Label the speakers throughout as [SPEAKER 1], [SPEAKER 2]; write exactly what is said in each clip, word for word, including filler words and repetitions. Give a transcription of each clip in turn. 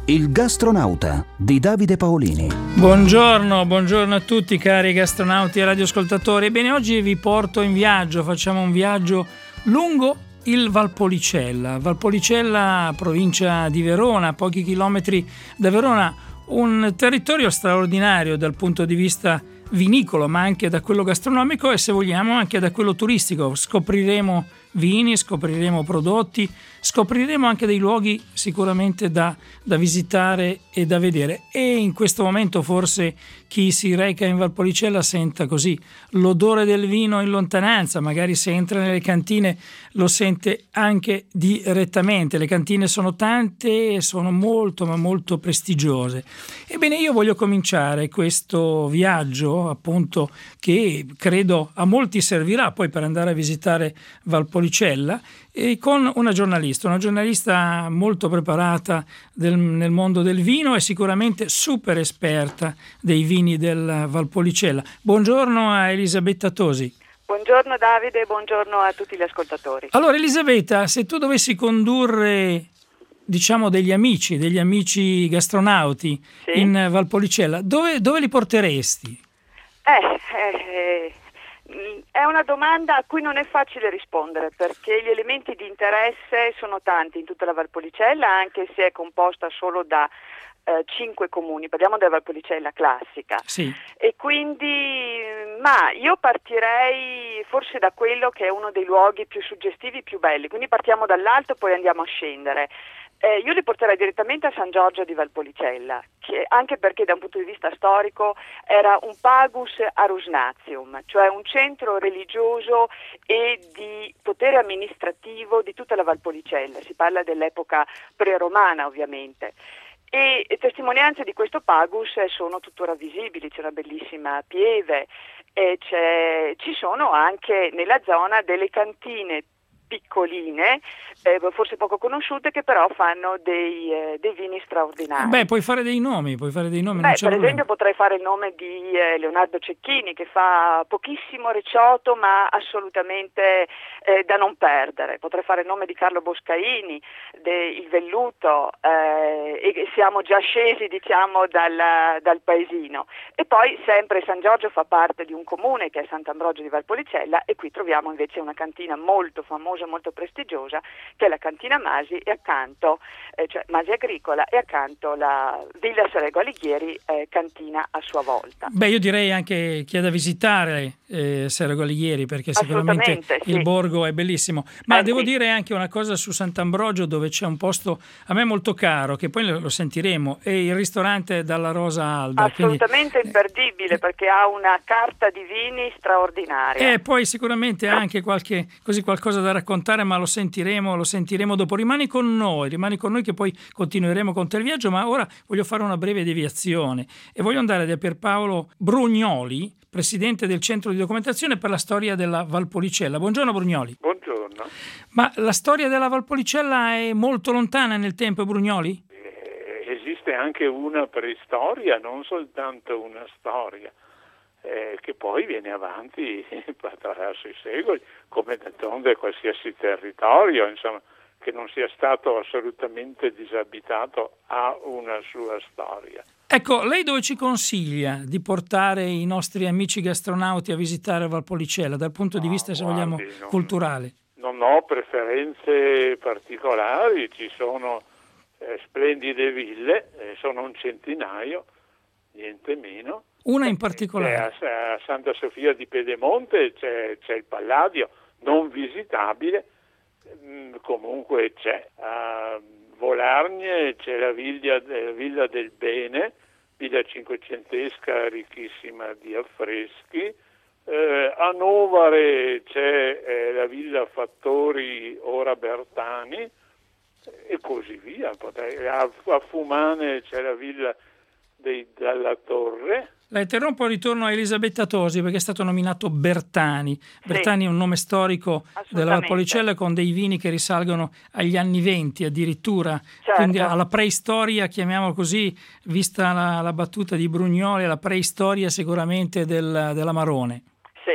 [SPEAKER 1] Il gastronauta di Davide Paolini.
[SPEAKER 2] Buongiorno, buongiorno a tutti cari gastronauti e radioascoltatori. Ebbene, oggi vi porto in viaggio, facciamo un viaggio lungo il Valpolicella. Valpolicella, provincia di Verona, a pochi chilometri da Verona, un territorio straordinario dal punto di vista vinicolo, ma anche da quello gastronomico e, se vogliamo, anche da quello turistico. Scopriremo vini, scopriremo prodotti, scopriremo anche dei luoghi sicuramente da, da visitare e da vedere. E in questo momento forse chi si reca in Valpolicella senta così l'odore del vino in lontananza, magari se entra nelle cantine lo sente anche direttamente. Le cantine sono tante e sono molto ma molto prestigiose. Ebbene, io voglio cominciare questo viaggio, appunto, che credo a molti servirà poi per andare a visitare Valpolicella, e con una giornalista, una giornalista molto preparata del, nel mondo del vino e sicuramente super esperta dei vini del Valpolicella. Buongiorno a Elisabetta Tosi.
[SPEAKER 3] Buongiorno Davide, buongiorno a tutti gli ascoltatori.
[SPEAKER 2] Allora Elisabetta, se tu dovessi condurre, diciamo, degli amici, degli amici gastronauti, sì, in Valpolicella, dove, dove li porteresti?
[SPEAKER 3] Eh, eh, è una domanda a cui non è facile rispondere, perché gli elementi di interesse sono tanti in tutta la Valpolicella, anche se è composta solo da eh, cinque comuni. Parliamo della Valpolicella classica.
[SPEAKER 2] Sì.
[SPEAKER 3] E quindi, ma io partirei forse da quello che è uno dei luoghi più suggestivi, più belli. Quindi partiamo dall'alto e poi andiamo a scendere. Eh, io li porterei direttamente a San Giorgio di Valpolicella, che, anche perché da un punto di vista storico era un pagus arusnatium, cioè un centro religioso e di potere amministrativo di tutta la Valpolicella. Si parla dell'epoca pre-romana, ovviamente. E, e testimonianze di questo pagus sono tuttora visibili. C'è una bellissima pieve e c'è, ci sono anche nella zona delle cantine piccoline, eh, forse poco conosciute, che però fanno dei, eh, dei vini straordinari.
[SPEAKER 2] Beh, puoi fare dei nomi, puoi fare dei nomi.
[SPEAKER 3] Beh,
[SPEAKER 2] non c'è
[SPEAKER 3] per
[SPEAKER 2] problema.
[SPEAKER 3] esempio potrei fare il nome di eh, Leonardo Cecchini, che fa pochissimo recioto ma assolutamente eh, da non perdere. Potrei fare il nome di Carlo Boscaini, de, il Velluto, eh, e siamo già scesi, diciamo, dal, dal paesino. E poi sempre San Giorgio fa parte di un comune che è Sant'Ambrogio di Valpolicella, e qui troviamo invece una cantina molto famosa, molto prestigiosa, che è la Cantina Masi, e accanto, eh, cioè Masi Agricola, e accanto la Villa Serego Alighieri, eh, cantina a sua volta.
[SPEAKER 2] Beh, io direi anche che è da visitare eh, Serego Alighieri, perché sicuramente
[SPEAKER 3] sì,
[SPEAKER 2] il borgo è bellissimo. Ma
[SPEAKER 3] eh,
[SPEAKER 2] devo
[SPEAKER 3] sì.
[SPEAKER 2] dire anche una cosa su Sant'Ambrogio, dove c'è un posto a me molto caro, che poi lo sentiremo, è il ristorante Dalla Rosa Alba.
[SPEAKER 3] Assolutamente
[SPEAKER 2] quindi,
[SPEAKER 3] imperdibile, perché ha una carta di vini straordinaria.
[SPEAKER 2] E poi sicuramente anche qualche, così qualcosa da raccontare, ma lo sentiremo, lo sentiremo dopo. Rimani con noi, rimani con noi che poi continueremo con te il viaggio, ma ora voglio fare una breve deviazione e voglio andare da Pierpaolo Brugnoli, presidente del Centro di Documentazione per la Storia della Valpolicella. Buongiorno Brugnoli.
[SPEAKER 4] Buongiorno.
[SPEAKER 2] Ma la storia della Valpolicella è molto lontana nel tempo, Brugnoli?
[SPEAKER 4] Eh, esiste anche una preistoria, non soltanto una storia. Eh, che poi viene avanti attraverso i secoli, come d'altronde qualsiasi territorio, insomma, che non sia stato assolutamente disabitato ha una sua storia.
[SPEAKER 2] Ecco, lei dove ci consiglia di portare i nostri amici gastronauti a visitare Valpolicella, dal punto di
[SPEAKER 4] no,
[SPEAKER 2] vista, se
[SPEAKER 4] guardi,
[SPEAKER 2] vogliamo,
[SPEAKER 4] non,
[SPEAKER 2] culturale?
[SPEAKER 4] Non ho preferenze particolari, ci sono eh, splendide ville, eh, sono un centinaio, niente meno.
[SPEAKER 2] Una in particolare?
[SPEAKER 4] A, a Santa Sofia di Pedemonte c'è, c'è il Palladio, non visitabile, mh, comunque c'è. A Volargne c'è la villa, la villa del Bene, villa cinquecentesca ricchissima di affreschi. Eh, a Novare c'è eh, la villa Fattori, ora Bertani, e così via. A, a Fumane c'è la villa dei Dalla Torre.
[SPEAKER 2] La interrompo e ritorno a Elisabetta Tosi, perché è stato nominato Bertani. Sì. Bertani è un nome storico della Valpolicella, con dei vini che risalgono agli anni venti addirittura,
[SPEAKER 3] certo.
[SPEAKER 2] Quindi alla preistoria, chiamiamolo così, vista la, la battuta di Brugnoli, la preistoria sicuramente del, dell'Amarone.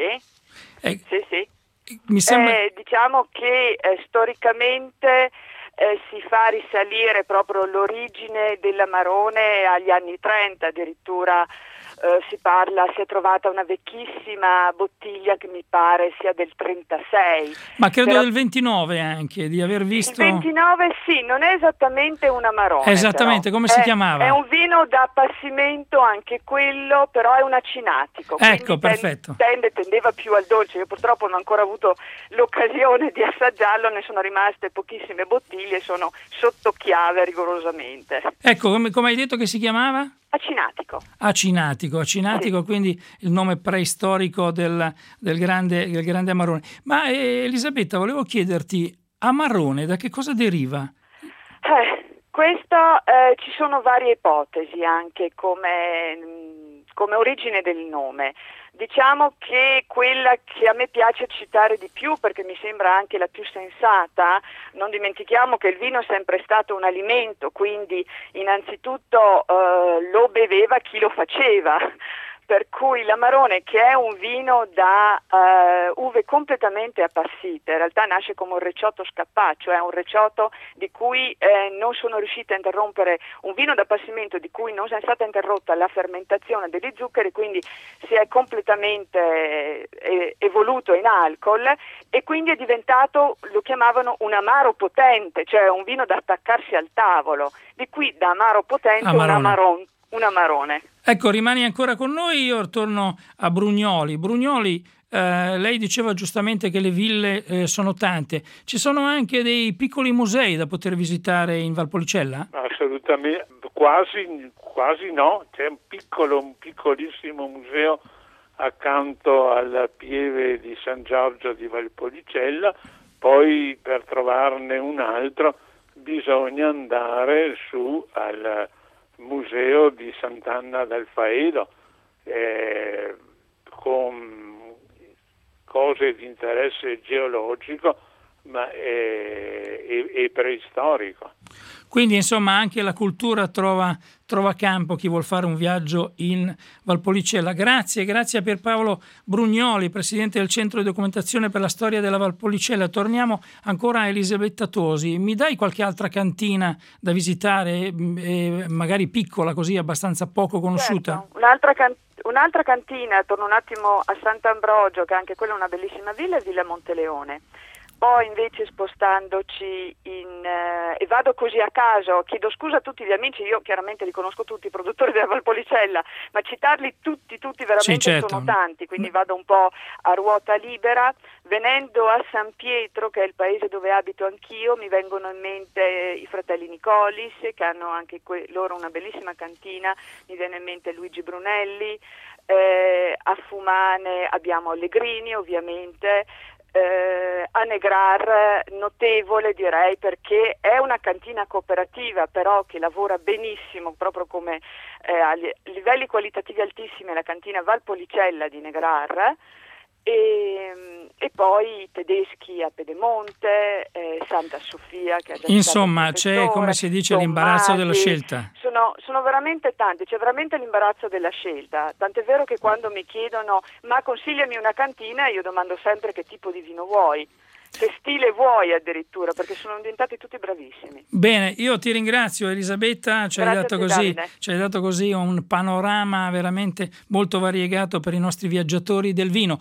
[SPEAKER 3] Sì,
[SPEAKER 2] eh,
[SPEAKER 3] sì, sì.
[SPEAKER 2] Mi sembra...
[SPEAKER 3] eh, diciamo che eh, storicamente eh, si fa risalire proprio l'origine dell'amarone agli anni trenta, addirittura eh, si parla, si è trovata una vecchissima bottiglia che mi pare sia del trentasei.
[SPEAKER 2] Ma credo
[SPEAKER 3] però,
[SPEAKER 2] del ventinove anche, di aver visto...
[SPEAKER 3] Il ventinove sì, non è esattamente un amarone.
[SPEAKER 2] Esattamente,
[SPEAKER 3] però.
[SPEAKER 2] come si
[SPEAKER 3] è,
[SPEAKER 2] chiamava?
[SPEAKER 3] È un vino da appassimento anche quello, però è un acinatico.
[SPEAKER 2] Ecco, perfetto.
[SPEAKER 3] Tende, tendeva più al dolce. Io purtroppo non ho ancora avuto l'occasione di assaggiarlo, ne sono rimaste pochissime bottiglie, sono sotto chiave rigorosamente.
[SPEAKER 2] Ecco, come, come hai detto che si chiamava?
[SPEAKER 3] Acinatico.
[SPEAKER 2] Acinatico, acinatico, sì. Quindi il nome preistorico del, del, grande, del grande amarone. Ma eh, Elisabetta, volevo chiederti, amarone da che cosa deriva?
[SPEAKER 3] Eh, questo eh, ci sono varie ipotesi anche come, come origine del nome. Diciamo che quella che a me piace citare di più, perché mi sembra anche la più sensata, non dimentichiamo che il vino è sempre stato un alimento, quindi innanzitutto eh, lo beveva chi lo faceva. Per cui l'amarone, che è un vino da uh, uve completamente appassite, in realtà nasce come un recioto scappacio, è un recioto di cui eh, non sono riuscita a interrompere, un vino d'appassimento di cui non è stata interrotta la fermentazione degli zuccheri, quindi si è completamente eh, evoluto in alcol e quindi è diventato, lo chiamavano un amaro potente, cioè un vino da attaccarsi al tavolo, di qui da amaro potente un amarone. Un amarone.
[SPEAKER 2] Ecco, rimani ancora con noi, io torno a Brugnoli. Brugnoli, eh, lei diceva giustamente che le ville eh, sono tante, ci sono anche dei piccoli musei da poter visitare in Valpolicella?
[SPEAKER 4] Assolutamente, quasi, quasi no, c'è un piccolo, un piccolissimo museo accanto alla pieve di San Giorgio di Valpolicella, poi per trovarne un altro bisogna andare su al Museo di Sant'Anna del Faedo, eh, con cose di interesse geologico ma eh, e, e preistorico.
[SPEAKER 2] Quindi insomma anche la cultura trova, trova campo chi vuol fare un viaggio in Valpolicella. Grazie, grazie a Pierpaolo Brugnoli, presidente del Centro di Documentazione per la Storia della Valpolicella. Torniamo ancora a Elisabetta Tosi. Mi dai qualche altra cantina da visitare, eh, magari piccola, così abbastanza poco conosciuta?
[SPEAKER 3] Certo. Un'altra, can- un'altra cantina, torno un attimo a Sant'Ambrogio, che anche quella è una bellissima villa, è Villa Monteleone. Poi invece spostandoci in eh, e vado così a caso, chiedo scusa a tutti gli amici, io chiaramente li conosco tutti, i produttori della Valpolicella, ma citarli tutti, tutti veramente
[SPEAKER 2] sì, certo.
[SPEAKER 3] sono tanti, quindi vado un po' a ruota libera. Venendo a San Pietro, che è il paese dove abito anch'io, mi vengono in mente i fratelli Nicolis, che hanno anche que- loro una bellissima cantina, mi viene in mente Luigi Brunelli, eh, a Fumane abbiamo Allegrini ovviamente. Eh, a Negrar notevole direi, perché è una cantina cooperativa però che lavora benissimo, proprio come eh, a livelli qualitativi altissimi, la cantina Valpolicella di Negrar. E, e poi tedeschi a Pedemonte, eh, Santa Sofia che ha già
[SPEAKER 2] insomma c'è, come si dice,
[SPEAKER 3] Tommasi,
[SPEAKER 2] l'imbarazzo della scelta.
[SPEAKER 3] Sono, sono veramente tanti, c'è veramente l'imbarazzo della scelta, tant'è vero che quando mi chiedono ma consigliami una cantina, io domando sempre che tipo di vino vuoi, che stile vuoi addirittura, perché sono diventati tutti bravissimi.
[SPEAKER 2] Bene, io ti ringrazio Elisabetta, ci hai dato così, ci hai dato così un panorama veramente molto variegato per i nostri viaggiatori del vino.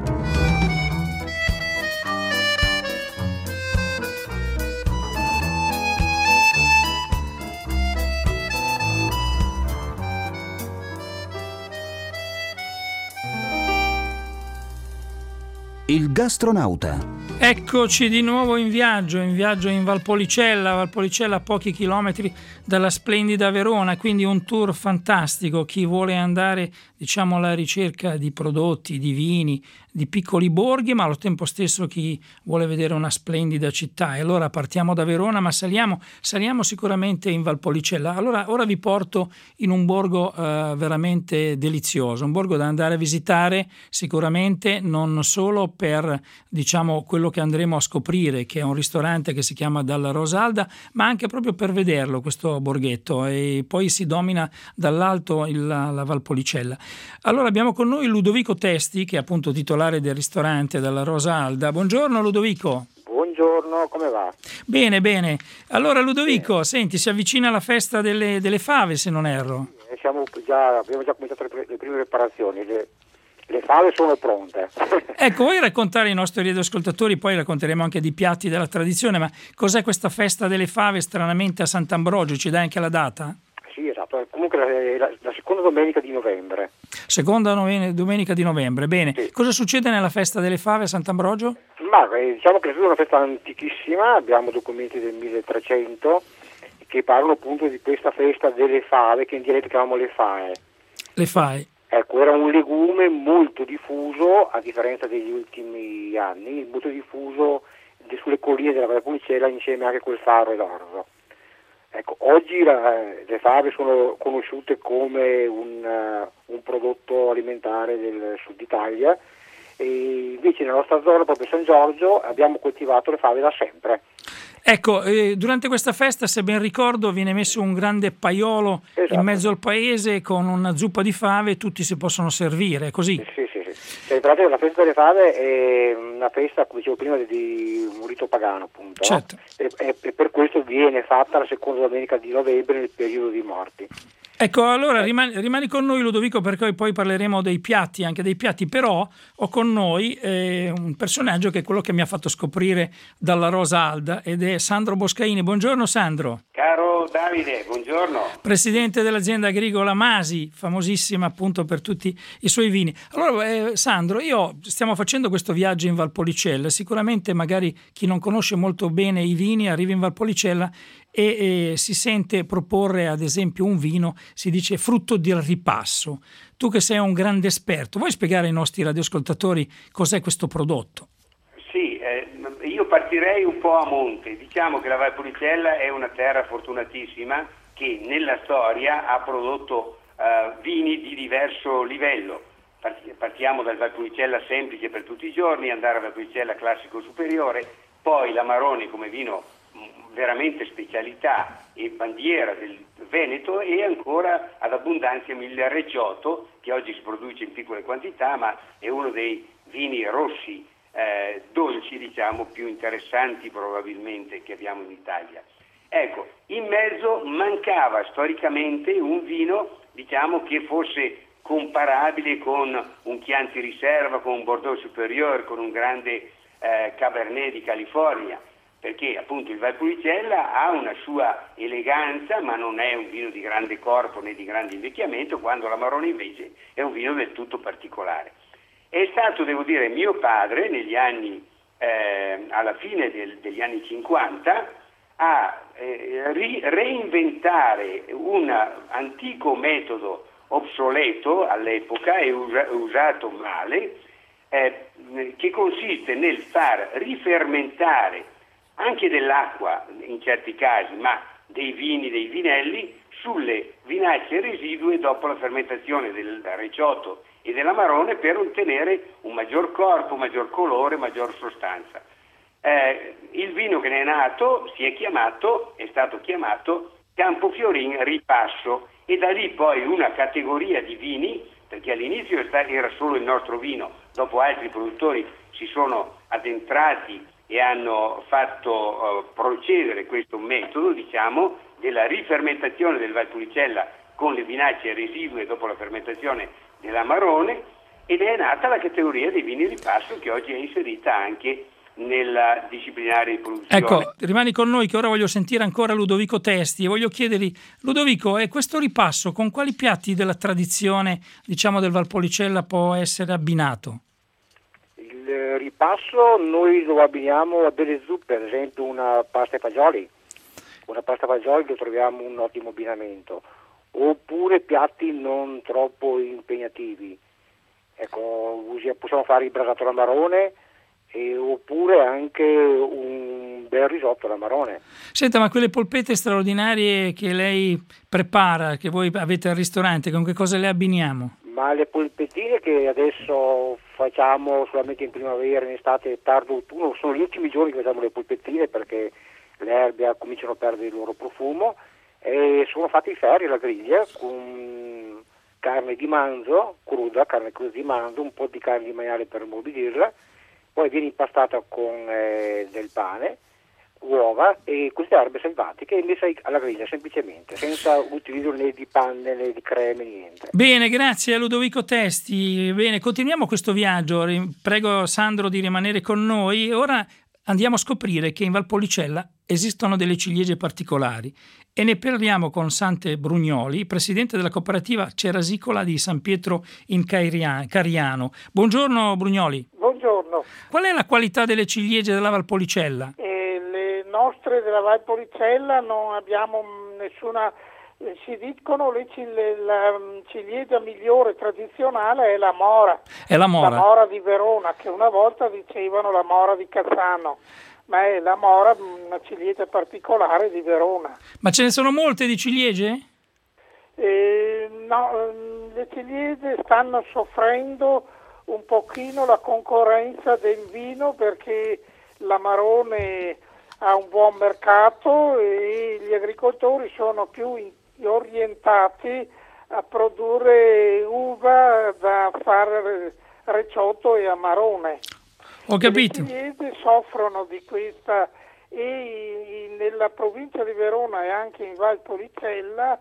[SPEAKER 1] Il gastronauta.
[SPEAKER 2] Eccoci di nuovo in viaggio, in viaggio in Valpolicella, Valpolicella a pochi chilometri dalla splendida Verona, quindi un tour fantastico. Chi vuole andare, diciamo, alla ricerca di prodotti, di vini, di piccoli borghi, ma allo tempo stesso chi vuole vedere una splendida città. E allora partiamo da Verona, ma saliamo, saliamo sicuramente in Valpolicella. Allora ora vi porto in un borgo eh, veramente delizioso, un borgo da andare a visitare sicuramente non solo per, diciamo, quello che andremo a scoprire, che è un ristorante che si chiama Dalla Rosalda, ma anche proprio per vederlo questo borghetto, e poi si domina dall'alto il, la, la Valpolicella. Allora abbiamo con noi Ludovico Testi, che è appunto titolare del ristorante Dalla Rosalda. Buongiorno Ludovico.
[SPEAKER 5] Buongiorno, come va?
[SPEAKER 2] Bene, bene. Allora Ludovico, bene. Senti, si avvicina la festa delle, delle fave, se non erro.
[SPEAKER 5] Sì, siamo già, abbiamo già cominciato le, le prime preparazioni, le, le fave sono pronte.
[SPEAKER 2] Ecco, vuoi raccontare ai nostri radioascoltatori, poi racconteremo anche di piatti della tradizione, ma cos'è questa festa delle fave stranamente a Sant'Ambrogio? Ci dai anche la data?
[SPEAKER 5] Sì, esatto, comunque la, la, la seconda domenica di novembre.
[SPEAKER 2] Seconda domenica di novembre, bene.
[SPEAKER 5] Sì.
[SPEAKER 2] Cosa succede nella festa delle fave a Sant'Ambrogio?
[SPEAKER 5] Ma eh, diciamo che è una festa antichissima, abbiamo documenti del milletrecento che parlano appunto di questa festa delle fave, che in dialetto chiamiamo le fae.
[SPEAKER 2] Le fae.
[SPEAKER 5] Ecco, era un legume molto diffuso, a differenza degli ultimi anni, molto diffuso sulle colline della Valpolicella insieme anche col faro e l'orzo. Ecco, oggi la, le fave sono conosciute come un, uh, un prodotto alimentare del sud Italia, e invece nella nostra zona, proprio San Giorgio, abbiamo coltivato le fave da sempre.
[SPEAKER 2] Ecco, eh, durante questa festa, se ben ricordo, viene messo un grande paiolo esatto. in mezzo al paese con una zuppa di fave e tutti si possono servire, è così?
[SPEAKER 5] Sì, sì, sì. Cioè, tra l'altro la festa delle fave è una festa, come dicevo prima, di un rito pagano, appunto.
[SPEAKER 2] Certo.
[SPEAKER 5] No? E, e, e per questo viene fatta la seconda domenica di novembre nel periodo di morti.
[SPEAKER 2] Ecco, allora rimani, rimani con noi Ludovico, perché poi parleremo dei piatti, anche dei piatti, però ho con noi eh, un personaggio che è quello che mi ha fatto scoprire Dalla Rosa Alda, ed è Sandro Boscaini. Buongiorno Sandro.
[SPEAKER 6] Caro Davide, buongiorno.
[SPEAKER 2] Presidente dell'azienda agricola Masi, famosissima appunto per tutti i suoi vini. Allora eh, Sandro, io stiamo facendo questo viaggio in Valpolicella, sicuramente magari chi non conosce molto bene i vini arriva in Valpolicella e, e si sente proporre ad esempio un vino, si dice frutto del ripasso. Tu che sei un grande esperto, vuoi spiegare ai nostri radioascoltatori cos'è questo prodotto?
[SPEAKER 6] Sì, eh, io partirei un po' a monte. Diciamo che la Valpolicella è una terra fortunatissima che nella storia ha prodotto eh, vini di diverso livello. Partiamo dal Valpolicella semplice per tutti i giorni, andare al Valpolicella classico superiore, poi l'Amarone come vino veramente specialità e bandiera del Veneto, e ancora ad abbondanza il Recioto, che oggi si produce in piccole quantità, ma è uno dei vini rossi eh, dolci, diciamo, più interessanti probabilmente che abbiamo in Italia. Ecco, in mezzo mancava storicamente un vino, diciamo, che fosse comparabile con un Chianti Riserva, con un Bordeaux Supérieur, con un grande eh, Cabernet di California, perché appunto il Valpolicella ha una sua eleganza, ma non è un vino di grande corpo né di grande invecchiamento, quando l'Amarone invece è un vino del tutto particolare. È stato, devo dire, mio padre negli anni, eh, alla fine del, degli anni cinquanta, a eh, ri- reinventare un antico metodo obsoleto all'epoca e usa- usato male, eh, che consiste nel far rifermentare anche dell'acqua in certi casi, ma dei vini, dei vinelli, sulle vinacce residue dopo la fermentazione del Recioto e dell'Amarone, per ottenere un maggior corpo, maggior colore, maggior sostanza. Eh, il vino che ne è nato si è chiamato, è stato chiamato Campofiorin Ripasso, e da lì poi una categoria di vini, perché all'inizio era solo il nostro vino, dopo altri produttori si sono addentrati e hanno fatto uh, procedere questo metodo, diciamo, della rifermentazione del Valpolicella con le vinacce residue dopo la fermentazione dell'Amarone, ed è nata la categoria dei vini ripasso, che oggi è inserita anche nella disciplinare di produzione.
[SPEAKER 2] Ecco, rimani con noi che ora voglio sentire ancora Ludovico Testi e voglio chiedergli, Ludovico, è questo ripasso con quali piatti della tradizione, diciamo, del Valpolicella può essere abbinato?
[SPEAKER 5] Il ripasso noi lo abbiniamo a delle zuppe, ad esempio una pasta e fagioli, una pasta e fagioli che troviamo un ottimo abbinamento, oppure piatti non troppo impegnativi. Ecco, possiamo fare il brasato all'amarone, e oppure anche un bel risotto all'amarone.
[SPEAKER 2] Senta, ma quelle polpette straordinarie che lei prepara, che voi avete al ristorante, con che cosa le abbiniamo?
[SPEAKER 5] Ma le polpettine che adesso facciamo solamente in primavera, in estate, tardo autunno, sono gli ultimi giorni che facciamo le polpettine, perché le erbe cominciano a perdere il loro profumo, e sono fatte in ferri alla griglia con carne di manzo cruda, carne cruda di manzo, un po' di carne di maiale per ammorbidirla, poi viene impastata con eh, del pane, uova e queste erbe selvatiche e messe alla griglia semplicemente, senza utilizzo né di panne né di creme, niente.
[SPEAKER 2] Bene, grazie a Ludovico Testi. Bene, continuiamo questo viaggio. Prego Sandro di rimanere con noi. Ora andiamo a scoprire che in Valpolicella esistono delle ciliegie particolari e ne parliamo con Sante Brugnoli, presidente della cooperativa cerasicola di San Pietro in Cariano. Buongiorno Brugnoli.
[SPEAKER 7] Buongiorno.
[SPEAKER 2] Qual è la qualità delle ciliegie della Valpolicella?
[SPEAKER 7] Eh, le nostre della Valpolicella non abbiamo nessuna, eh, si dicono le, la ciliegia migliore tradizionale è la Mora.
[SPEAKER 2] È la Mora.
[SPEAKER 7] La Mora di Verona, che una volta dicevano la Mora di Cazzano. Ma è la Mora, una ciliegia particolare di Verona.
[SPEAKER 2] Ma ce ne sono molte di ciliegie?
[SPEAKER 7] Eh, no, le ciliegie stanno soffrendo un pochino la concorrenza del vino perché l'Amarone ha un buon mercato e gli agricoltori sono più orientati a produrre uva da fare recioto e Amarone.
[SPEAKER 2] Ho capito.
[SPEAKER 7] Le ciliegie soffrono di questa e nella provincia di Verona e anche in Valpolicella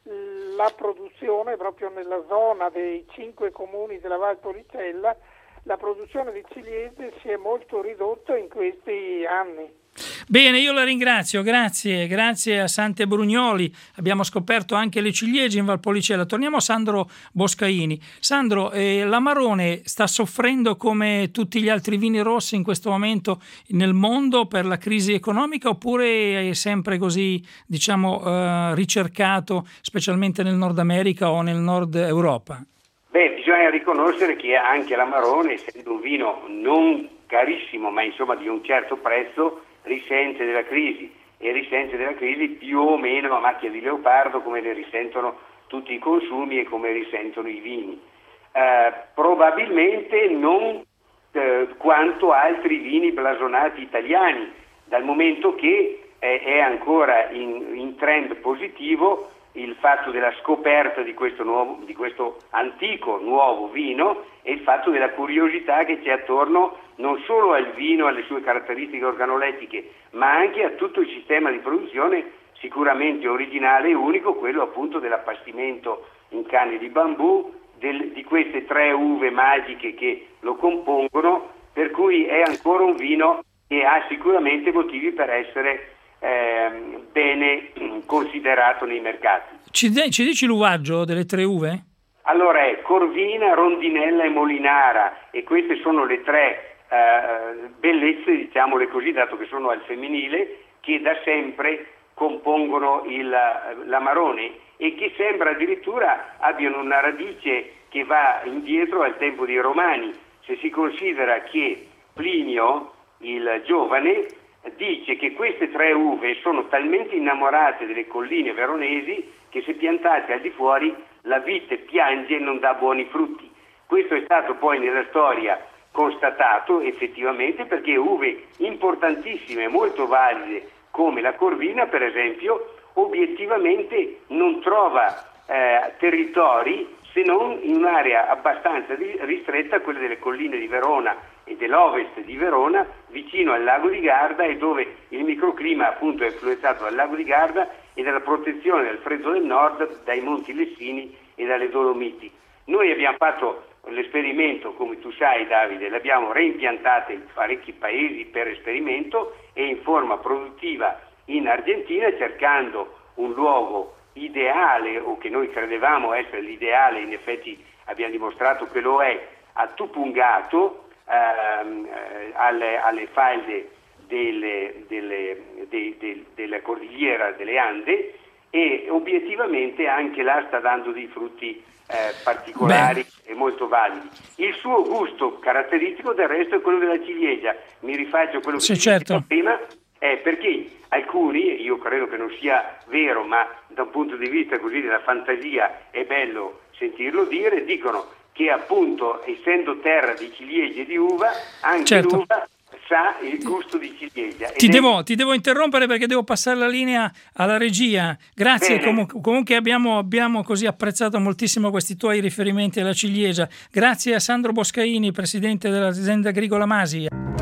[SPEAKER 7] la produzione, proprio nella zona dei cinque comuni della Valpolicella, la produzione di ciliegie si è molto ridotta in questi anni.
[SPEAKER 2] Bene, io la ringrazio, grazie, grazie a Sante Brugnoli. Abbiamo scoperto anche le ciliegie in Valpolicella. Torniamo a Sandro Boscaini. Sandro, eh, l'Amarone sta soffrendo come tutti gli altri vini rossi in questo momento nel mondo per la crisi economica oppure è sempre così, diciamo, eh, ricercato, specialmente nel Nord America o nel Nord Europa?
[SPEAKER 6] Beh, bisogna riconoscere che anche l'Amarone, essendo un vino non carissimo, ma insomma di un certo prezzo, risente della crisi e risente della crisi più o meno a macchia di leopardo, come ne risentono tutti i consumi e come risentono i vini. Eh, probabilmente non eh, quanto altri vini blasonati italiani, dal momento che eh, è ancora in, in trend positivo il fatto della scoperta di questo, nuovo, di questo antico nuovo vino e il fatto della curiosità che c'è attorno non solo al vino, alle sue caratteristiche organolettiche, ma anche a tutto il sistema di produzione sicuramente originale e unico, quello appunto dell'appastimento in canne di bambù, del, di queste tre uve magiche che lo compongono, per cui è ancora un vino che ha sicuramente motivi per essere eh, bene considerato nei mercati.
[SPEAKER 2] Ci, de- ci dici l'uvaggio delle tre uve?
[SPEAKER 6] Allora è Corvina, Rondinella e Molinara e queste sono le tre Uh, bellezze, diciamole così, dato che sono al femminile, che da sempre compongono il, l'Amarone e che sembra addirittura abbiano una radice che va indietro al tempo dei Romani, se si considera che Plinio il giovane dice che queste tre uve sono talmente innamorate delle colline veronesi che se piantate al di fuori la vite piange e non dà buoni frutti. Questo è stato poi nella storia constatato effettivamente, perché uve importantissime, molto valide come la Corvina per esempio, obiettivamente non trova eh, territori se non in un'area abbastanza ristretta, quella delle colline di Verona e dell'ovest di Verona, vicino al lago di Garda, e dove il microclima appunto è influenzato dal lago di Garda e dalla protezione dal freddo del nord dai Monti Lessini e dalle Dolomiti. Noi abbiamo fatto l'esperimento, come tu sai Davide, l'abbiamo reimpiantata in parecchi paesi per esperimento e in forma produttiva in Argentina, cercando un luogo ideale, o che noi credevamo essere l'ideale, in effetti abbiamo dimostrato che lo è, a Tupungato, ehm, alle, alle falde delle, delle, de, de, della cordigliera delle Ande, e obiettivamente anche là sta dando dei frutti eh, particolari Beh. e molto validi. Il suo gusto caratteristico del resto è quello della ciliegia, mi rifaccio a quello che
[SPEAKER 2] sì,
[SPEAKER 6] ho
[SPEAKER 2] certo.
[SPEAKER 6] detto prima, è perché alcuni, io credo che non sia vero, ma da un punto di vista così della fantasia è bello sentirlo dire, dicono che appunto essendo terra di ciliegie e di uva, anche
[SPEAKER 2] certo.
[SPEAKER 6] l'uva sa il gusto di ciliegia.
[SPEAKER 2] Ti
[SPEAKER 6] è...
[SPEAKER 2] devo, ti devo interrompere perché devo passare la linea alla regia. Grazie, comunque, comunque abbiamo, abbiamo così apprezzato moltissimo questi tuoi riferimenti alla ciliegia. Grazie a Sandro Boscaini, presidente dell'azienda agricola Masi.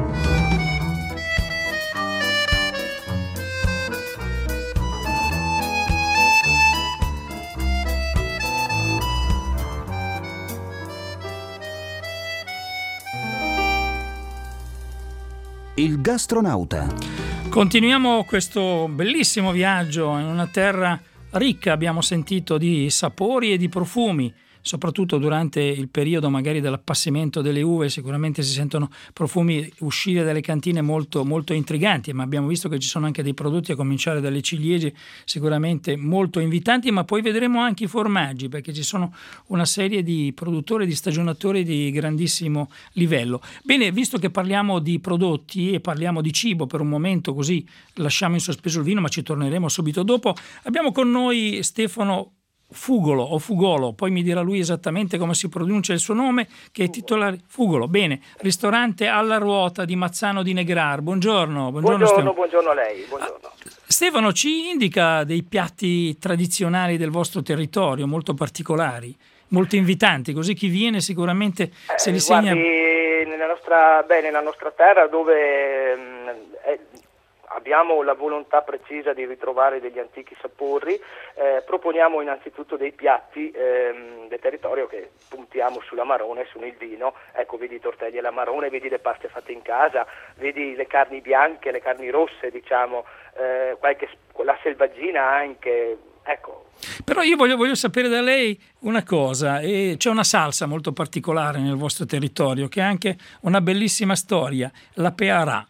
[SPEAKER 1] Il gastronauta.
[SPEAKER 2] Continuiamo questo bellissimo viaggio in una terra ricca, abbiamo sentito, di sapori e di profumi. Soprattutto durante il periodo magari dell'appassimento delle uve sicuramente si sentono profumi uscire dalle cantine molto, molto intriganti, ma abbiamo visto che ci sono anche dei prodotti, a cominciare dalle ciliegie, sicuramente molto invitanti, ma poi vedremo anche i formaggi, perché ci sono una serie di produttori, di stagionatori di grandissimo livello. Bene, visto che parliamo di prodotti e parliamo di cibo per un momento, così lasciamo in sospeso il vino, ma ci torneremo subito dopo, abbiamo con noi Stefano Fugolo o Fugolo, poi mi dirà lui esattamente come si pronuncia il suo nome, che è titolare Fugolo. Bene, ristorante Alla Ruota di Mazzano di Negrar. Buongiorno, buongiorno,
[SPEAKER 8] buongiorno,
[SPEAKER 2] Stefano.
[SPEAKER 8] buongiorno a lei. Buongiorno.
[SPEAKER 2] Stefano, ci indica dei piatti tradizionali del vostro territorio, molto particolari, molto invitanti, così chi viene sicuramente
[SPEAKER 8] Eh,
[SPEAKER 2] se li
[SPEAKER 8] guardi,
[SPEAKER 2] segna.
[SPEAKER 8] nella nostra, beh, nella nostra terra dove mh, è, abbiamo la volontà precisa di ritrovare degli antichi sapori, eh, proponiamo innanzitutto dei piatti ehm, del territorio che puntiamo sull'amarone, sul vino. Ecco, vedi i tortelli all'amarone, vedi le paste fatte in casa, vedi le carni bianche, le carni rosse, diciamo, eh, qualche, la selvaggina anche, ecco.
[SPEAKER 2] Però io voglio, voglio sapere da lei una cosa, e c'è una salsa molto particolare nel vostro territorio che ha anche una bellissima storia, la pearà.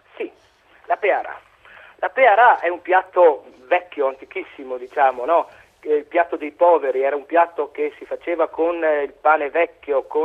[SPEAKER 8] La pearà. La pearà è un piatto vecchio, antichissimo, diciamo, no? Il piatto dei poveri era un piatto che si faceva con il pane vecchio, con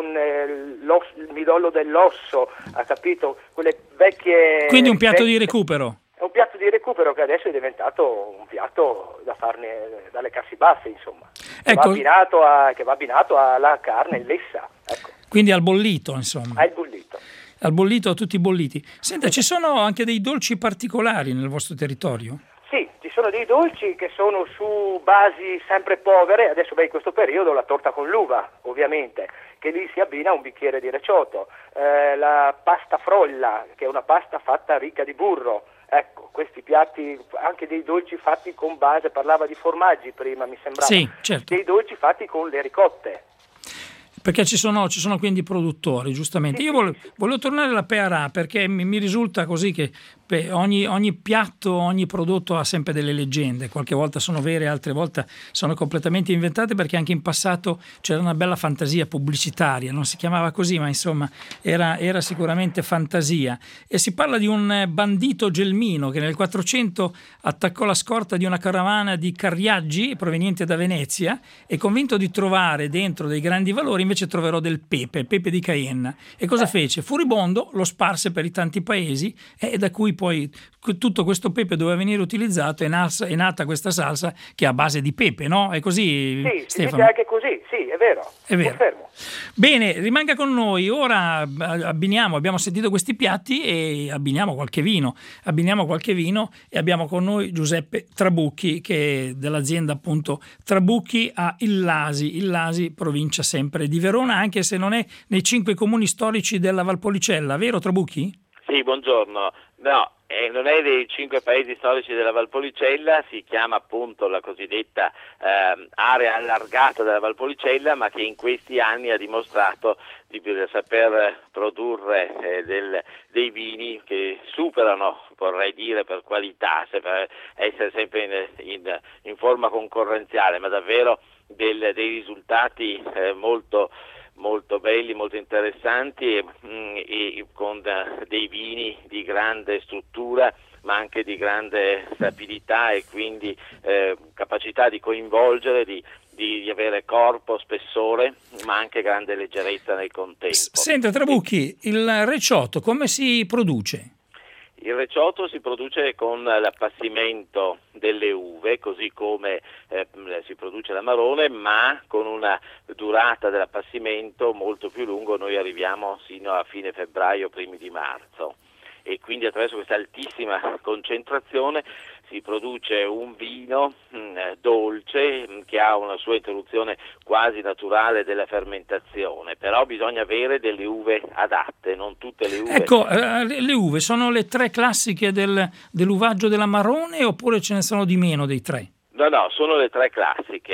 [SPEAKER 8] il midollo dell'osso, ha capito? Quelle vecchie...
[SPEAKER 2] Quindi un piatto
[SPEAKER 8] vecchie...
[SPEAKER 2] di recupero.
[SPEAKER 8] È un piatto di recupero che adesso è diventato un piatto da farne dalle cassi basse, insomma. Che,
[SPEAKER 2] ecco.
[SPEAKER 8] va abbinato a, che va abbinato alla carne lessa, ecco.
[SPEAKER 2] Quindi al bollito, insomma.
[SPEAKER 8] Al bollito.
[SPEAKER 2] Al bollito, a tutti i bolliti. Senta, ci sono anche dei dolci particolari nel vostro territorio?
[SPEAKER 8] Sì, ci sono dei dolci che sono su basi sempre povere, adesso beh in questo periodo la torta con l'uva, ovviamente, che lì si abbina a un bicchiere di recioto, eh, la pasta frolla, che è una pasta fatta ricca di burro. Ecco, questi piatti, anche dei dolci fatti con base, parlava di formaggi prima, mi sembrava,
[SPEAKER 2] sì, certo.
[SPEAKER 8] Dei dolci fatti con le ricotte.
[SPEAKER 2] Perché ci sono, ci sono quindi produttori, giustamente. Io volevo, volevo tornare alla pearà, perché mi, mi risulta così che ogni, ogni piatto, ogni prodotto ha sempre delle leggende. Qualche volta sono vere, altre volte sono completamente inventate, perché anche in passato c'era una bella fantasia pubblicitaria. Non si chiamava così, ma insomma era, era sicuramente fantasia. E si parla di un bandito gelmino che nel quattrocento attaccò la scorta di una carovana di carriaggi proveniente da Venezia e, convinto di trovare dentro dei grandi valori, invece troverò del pepe, il pepe di Cayenne. E cosa fece? Furibondo lo sparse per i tanti paesi, e da cui poi tutto questo pepe doveva venire utilizzato, e è nata questa salsa che è a base di pepe, no? È così,
[SPEAKER 8] sì,
[SPEAKER 2] Stefano?
[SPEAKER 8] Sì, anche così, sì, è vero.
[SPEAKER 2] È vero.
[SPEAKER 8] Confermo.
[SPEAKER 2] Bene, rimanga con noi. Ora abbiniamo, abbiamo sentito questi piatti e abbiniamo qualche vino. Abbiniamo qualche vino e abbiamo con noi Giuseppe Trabucchi, che è dell'azienda appunto Trabucchi a Illasi, Illasi, provincia sempre di Verona, anche se non è nei cinque comuni storici della Valpolicella, vero Trabucchi?
[SPEAKER 9] Sì, buongiorno. No, eh, non è dei cinque paesi storici della Valpolicella, si chiama appunto la cosiddetta eh, area allargata della Valpolicella, ma che in questi anni ha dimostrato di saper produrre eh, del, dei vini che superano, vorrei dire, per qualità, per essere sempre in, in, in forma concorrenziale, ma davvero del, dei risultati eh, molto molto belli, molto interessanti, e, mh, e con uh, dei vini di grande struttura, ma anche di grande stabilità, e quindi eh, capacità di coinvolgere, di, di, di avere corpo, spessore, ma anche grande leggerezza nel contempo.
[SPEAKER 2] Senta Trabucchi, il recioto come si produce?
[SPEAKER 9] Il recioto si produce con l'appassimento delle uve, così come eh, si produce l'amarone, ma con una durata dell'appassimento molto più lungo. Noi arriviamo sino a fine febbraio, primi di marzo, e quindi attraverso questa altissima concentrazione si produce un vino mh, dolce mh, che ha una sua interruzione quasi naturale della fermentazione, però bisogna avere delle uve adatte, non tutte le uve.
[SPEAKER 2] Ecco, eh, le uve sono le tre classiche del, dell'uvaggio dell'amarone, oppure ce ne sono di meno dei tre?
[SPEAKER 9] No, no, sono le tre classiche.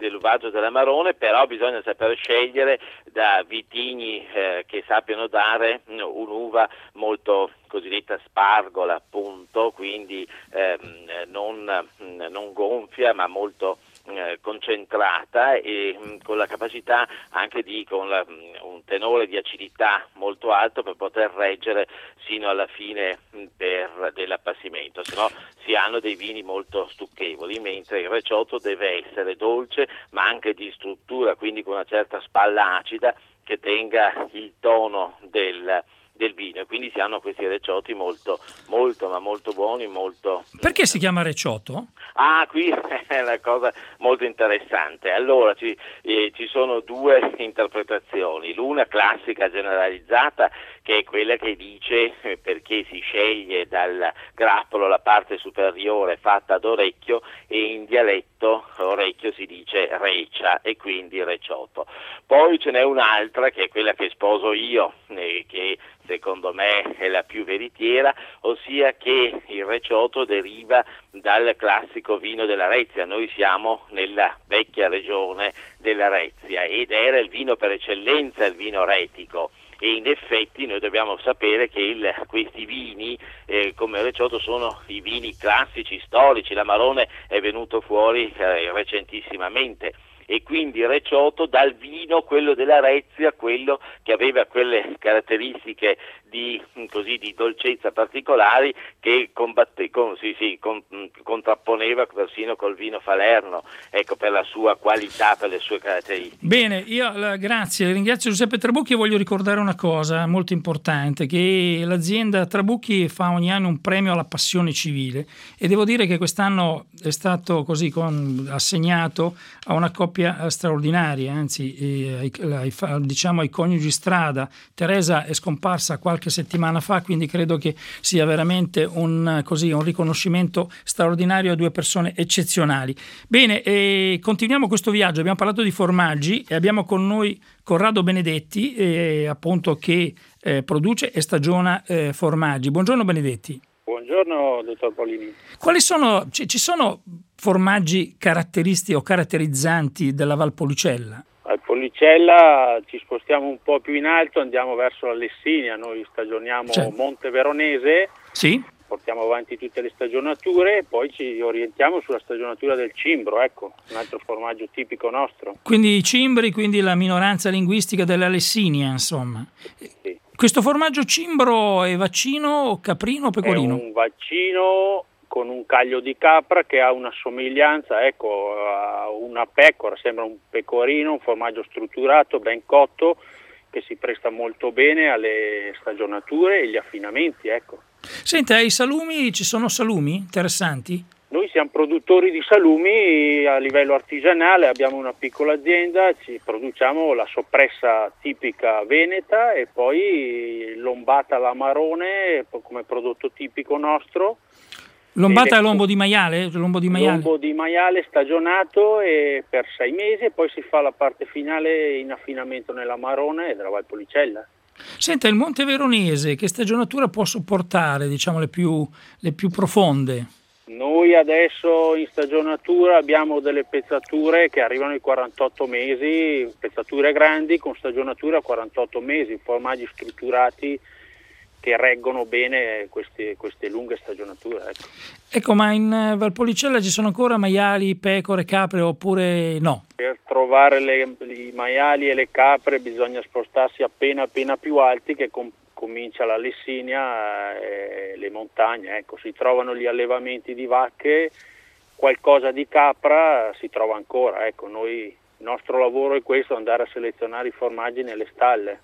[SPEAKER 9] dell'uvaggio dell'Amarone, però bisogna saper scegliere da vitigni eh, che sappiano dare un'uva molto cosiddetta spargola, appunto, quindi ehm, non, non gonfia ma molto eh, concentrata e mh, con la capacità anche di con la, mh, un tenore di acidità molto alto per poter reggere sino alla fine mh, per, dell'appassimento, se no si hanno dei vini molto stucchevoli, mentre il recioto deve essere dolce ma anche di struttura, quindi con una certa spalla acida che tenga il tono del del vino, e quindi si hanno questi recioti molto molto ma molto buoni, molto.
[SPEAKER 2] Perché si chiama recioto?
[SPEAKER 9] Ah, qui è una cosa molto interessante. Allora ci, eh, ci sono due interpretazioni, l'una classica generalizzata che è quella che dice eh, perché si sceglie dal grappolo la parte superiore fatta ad orecchio e in dialetto orecchio si dice recia e quindi recioto. Poi ce n'è un'altra che è quella che sposo io, eh, che secondo me è la più veritiera, ossia che il recioto deriva dal classico vino dell'Arezia. Noi siamo nella vecchia regione dell'Arezia ed era il vino per eccellenza, il vino retico. E in effetti noi dobbiamo sapere che il, questi vini eh, come recioto sono i vini classici, storici. L'Amarone è venuto fuori eh, recentissimamente e quindi il recioto dal vino, quello dell'Arezia, quello che aveva quelle caratteristiche di, così, di dolcezza particolari che combatte, con, sì, sì, con, contrapponeva persino col vino falerno, ecco, per la sua qualità, per le sue caratteristiche.
[SPEAKER 2] Bene, io la, grazie, ringrazio Giuseppe Trabucchi e voglio ricordare una cosa molto importante, che l'azienda Trabucchi fa ogni anno un premio alla passione civile e devo dire che quest'anno è stato così con, assegnato a una coppia straordinaria, anzi eh, ai, ai, diciamo ai coniugi Strada. Teresa è scomparsa qualche settimana fa, quindi credo che sia veramente un, così, un riconoscimento straordinario a due persone eccezionali. Bene, eh, continuiamo questo viaggio. Abbiamo parlato di formaggi e abbiamo con noi Corrado Benedetti, eh, appunto, che eh, produce e stagiona eh, formaggi. Buongiorno Benedetti.
[SPEAKER 10] Buongiorno dottor Paolini.
[SPEAKER 2] Quali sono, ci, ci sono formaggi caratteristici o caratterizzanti della Valpolicella?
[SPEAKER 10] Al Policella ci spostiamo un po' più in alto, andiamo verso la Lessinia, noi stagioniamo
[SPEAKER 2] C'è.
[SPEAKER 10] Monte Veronese,
[SPEAKER 2] sì.
[SPEAKER 10] Portiamo avanti tutte le stagionature e poi ci orientiamo sulla stagionatura del cimbro, ecco, un altro formaggio tipico nostro.
[SPEAKER 2] Quindi i cimbri, quindi la minoranza linguistica della Lessinia, insomma.
[SPEAKER 10] Sì.
[SPEAKER 2] Questo formaggio cimbro è vaccino, caprino o pecorino?
[SPEAKER 10] È un vaccino con un caglio di capra che ha una somiglianza, ecco, a una pecora, sembra un pecorino, un formaggio strutturato, ben cotto, che si presta molto bene alle stagionature e gli affinamenti, ecco.
[SPEAKER 2] Senta, i salumi, ci sono salumi interessanti?
[SPEAKER 10] Noi siamo produttori di salumi a livello artigianale, abbiamo una piccola azienda, ci produciamo la soppressa tipica veneta e poi lombata all'amarone come prodotto tipico nostro.
[SPEAKER 2] Lombata è lombo di maiale? Lombo di maiale?
[SPEAKER 10] Lombo di maiale stagionato e per sei mesi e poi si fa la parte finale in affinamento nell'amarone della Valpolicella.
[SPEAKER 2] Senta, il Monte Veronese che stagionatura può sopportare, diciamo, le più, le più profonde?
[SPEAKER 10] Noi adesso in stagionatura abbiamo delle pezzature che arrivano ai quarantotto mesi, pezzature grandi con stagionatura a quarantotto mesi, formaggi strutturati che reggono bene queste, queste lunghe stagionature. Ecco.
[SPEAKER 2] Ecco, ma in Valpolicella ci sono ancora maiali, pecore, capre oppure no?
[SPEAKER 10] Per trovare le, i maiali e le capre bisogna spostarsi appena appena più alti che com- comincia la Lessinia e le montagne. Ecco, si trovano gli allevamenti di vacche, qualcosa di capra si trova ancora. Ecco, noi, il nostro lavoro è questo, andare a selezionare i formaggi nelle stalle.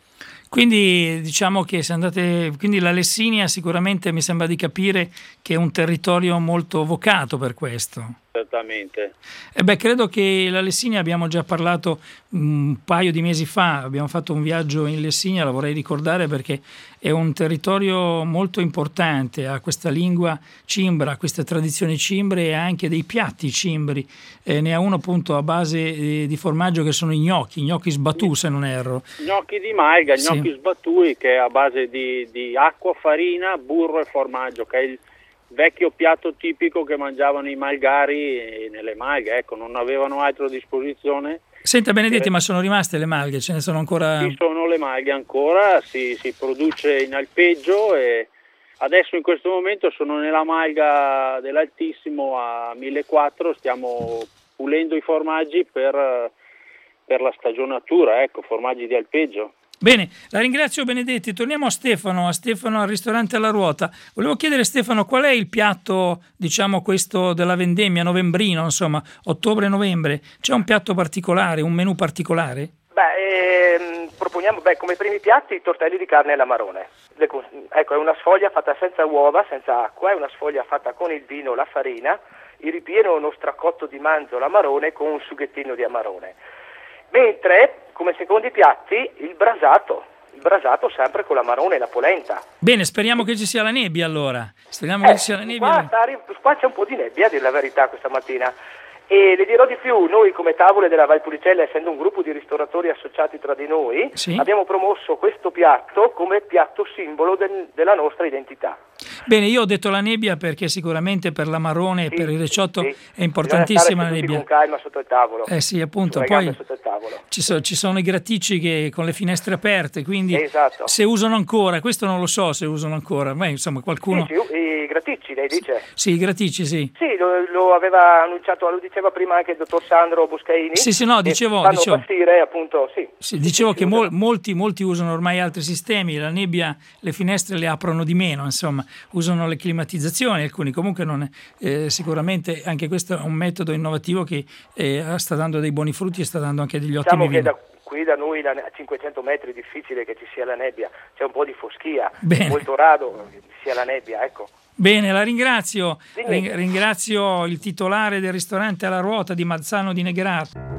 [SPEAKER 2] Quindi diciamo che se andate, quindi la Lessinia sicuramente mi sembra di capire che è un territorio molto vocato per questo.
[SPEAKER 10] Certamente.
[SPEAKER 2] E beh, credo che la Lessinia abbiamo già parlato un paio di mesi fa, abbiamo fatto un viaggio in Lessinia, la vorrei ricordare perché è un territorio molto importante, ha questa lingua cimbra, queste tradizioni cimbre e anche dei piatti cimbri, eh, ne ha uno appunto a base eh, di formaggio che sono i gnocchi, gnocchi sbatù se non erro.
[SPEAKER 10] Gnocchi di malga, gnocchi
[SPEAKER 2] sì.
[SPEAKER 10] sbatui che è a base di, di acqua, farina, burro e formaggio, che è il vecchio piatto tipico che mangiavano i malgari nelle malghe, ecco, non avevano altro a disposizione.
[SPEAKER 2] Senta Benedetti,
[SPEAKER 10] eh,
[SPEAKER 2] ma sono rimaste le malghe? Ce ne sono ancora?
[SPEAKER 10] Ci sono le malghe ancora, si, si produce in alpeggio e adesso in questo momento sono nella malga dell'Altissimo a millequattrocento, stiamo pulendo i formaggi per, per la stagionatura, ecco, formaggi di alpeggio.
[SPEAKER 2] Bene, la ringrazio Benedetti. Torniamo a Stefano, a Stefano al ristorante alla Ruota. Volevo chiedere, Stefano, qual è il piatto, diciamo questo della vendemmia, novembrino, insomma, ottobre-novembre? C'è un piatto particolare, un menù particolare?
[SPEAKER 8] Beh, ehm, proponiamo beh, come primi piatti i tortelli di carne all'amarone. Le, ecco, è una sfoglia fatta senza uova, senza acqua, è una sfoglia fatta con il vino, la farina, il ripieno è uno stracotto di manzo all'amarone con un sughettino di amarone. Mentre, come secondi piatti, il brasato, il brasato sempre con l'amarone e la polenta.
[SPEAKER 2] Bene, speriamo che ci sia la nebbia allora. Speriamo
[SPEAKER 8] Eh,
[SPEAKER 2] che ci sia la nebbia.
[SPEAKER 8] Qua, qua c'è un po' di nebbia, a dire la verità, questa mattina. E le dirò di più, noi come Tavole della Valpolicella, essendo un gruppo di ristoratori associati tra di noi,
[SPEAKER 2] sì,
[SPEAKER 8] abbiamo promosso questo piatto come piatto simbolo del, della nostra identità.
[SPEAKER 2] Bene, io ho detto la nebbia perché sicuramente per l'amarone e
[SPEAKER 8] sì,
[SPEAKER 2] per il risciotto
[SPEAKER 8] sì.
[SPEAKER 2] è importantissima la
[SPEAKER 8] Bisogna stare
[SPEAKER 2] nebbia.
[SPEAKER 8] con calma sotto il tavolo.
[SPEAKER 2] Eh sì, appunto,
[SPEAKER 8] Sulle
[SPEAKER 2] poi
[SPEAKER 8] gambe sotto il tavolo.
[SPEAKER 2] ci, so, ci sono i graticci che con le finestre aperte, quindi
[SPEAKER 8] esatto,
[SPEAKER 2] se usano ancora, questo non lo so se usano ancora, ma insomma qualcuno...
[SPEAKER 8] Sì, sì, i graticci, lei dice?
[SPEAKER 2] Sì, i graticci, sì.
[SPEAKER 8] Sì, lo, lo aveva annunciato, lo diceva prima anche il dottor Sandro Boscaini.
[SPEAKER 2] Sì, sì, no, dicevo...
[SPEAKER 8] Fanno
[SPEAKER 2] dicevo
[SPEAKER 8] pastire, appunto, sì.
[SPEAKER 2] sì dicevo
[SPEAKER 8] sì,
[SPEAKER 2] che
[SPEAKER 8] sì,
[SPEAKER 2] mol, molti, molti usano ormai altri sistemi, la nebbia, le finestre le aprono di meno, insomma, usano le climatizzazioni, alcuni comunque non è, eh, sicuramente anche questo è un metodo innovativo che eh, sta dando dei buoni frutti e sta dando anche degli
[SPEAKER 8] diciamo
[SPEAKER 2] ottimi vini.
[SPEAKER 8] Da, qui da noi a cinquecento metri è difficile che ci sia la nebbia, c'è un po' di foschia,
[SPEAKER 2] Bene.
[SPEAKER 8] molto raro che ci sia la nebbia, ecco.
[SPEAKER 2] Bene, la ringrazio. Ring- ringrazio il titolare del ristorante alla Ruota di Mazzano di Negrato.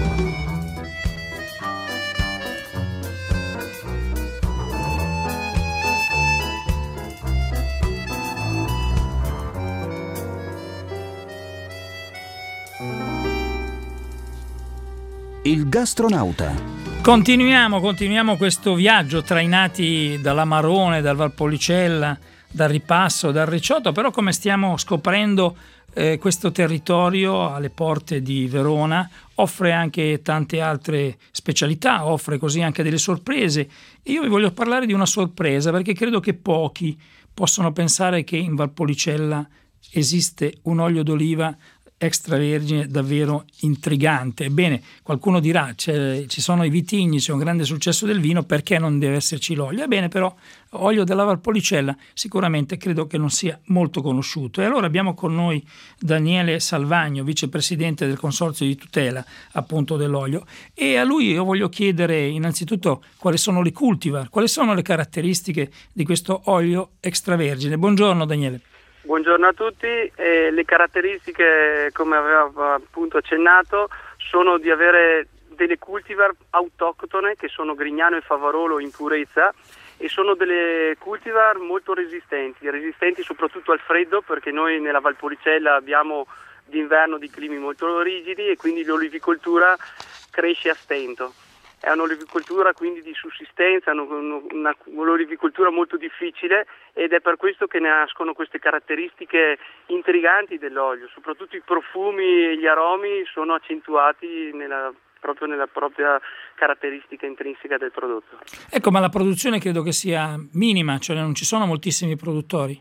[SPEAKER 1] Il gastronauta.
[SPEAKER 2] Continuiamo, continuiamo questo viaggio trainati dall'Amarone, dal Valpolicella, dal Ripasso, dal Recioto, però come stiamo scoprendo eh, questo territorio alle porte di Verona offre anche tante altre specialità, offre così anche delle sorprese. E io vi voglio parlare di una sorpresa perché credo che pochi possono pensare che in Valpolicella esiste un olio d'oliva extravergine davvero intrigante. Ebbene, qualcuno dirà c'è, ci sono i vitigni, c'è un grande successo del vino, perché non deve esserci l'olio? Ebbene, però olio della Valpolicella sicuramente credo che non sia molto conosciuto. E allora abbiamo con noi Daniele Salvagno, vicepresidente del consorzio di tutela appunto dell'olio, e a lui io voglio chiedere innanzitutto quali sono le cultivar, quali sono le caratteristiche di questo olio extravergine. Buongiorno Daniele.
[SPEAKER 11] Buongiorno a tutti, eh, le caratteristiche, come aveva appunto accennato, sono di avere delle cultivar autoctone che sono Grignano e Favarolo in purezza e sono delle cultivar molto resistenti, resistenti soprattutto al freddo perché noi nella Valpolicella abbiamo d'inverno di climi molto rigidi e quindi l'olivicoltura cresce a stento. È un'olivicoltura quindi di sussistenza, una, un'olivicoltura molto difficile ed è per questo che nascono queste caratteristiche intriganti dell'olio, soprattutto i profumi e gli aromi sono accentuati nella, proprio nella propria caratteristica intrinseca del prodotto.
[SPEAKER 2] Ecco, ma la produzione credo che sia minima, cioè non ci sono moltissimi produttori.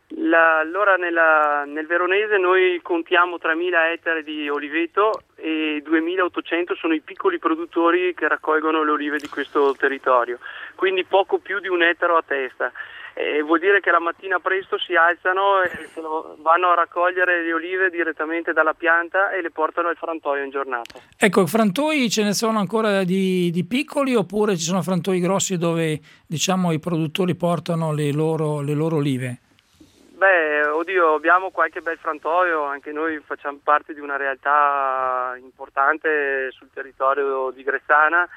[SPEAKER 11] La, allora nella, nel Veronese noi contiamo tremila ettari di oliveto e duemilaottocento sono i piccoli produttori che raccolgono le olive di questo territorio, quindi poco più di un ettaro a testa. E vuol dire che la mattina presto si alzano e vanno a raccogliere le olive direttamente dalla pianta e le portano al frantoio in giornata.
[SPEAKER 2] Ecco, frantoi ce ne sono ancora di, di piccoli oppure ci sono frantoi grossi dove diciamo i produttori portano le loro, le loro olive?
[SPEAKER 11] Beh, oddio, abbiamo qualche bel frantoio, anche noi facciamo parte di una realtà importante sul territorio di Grezzana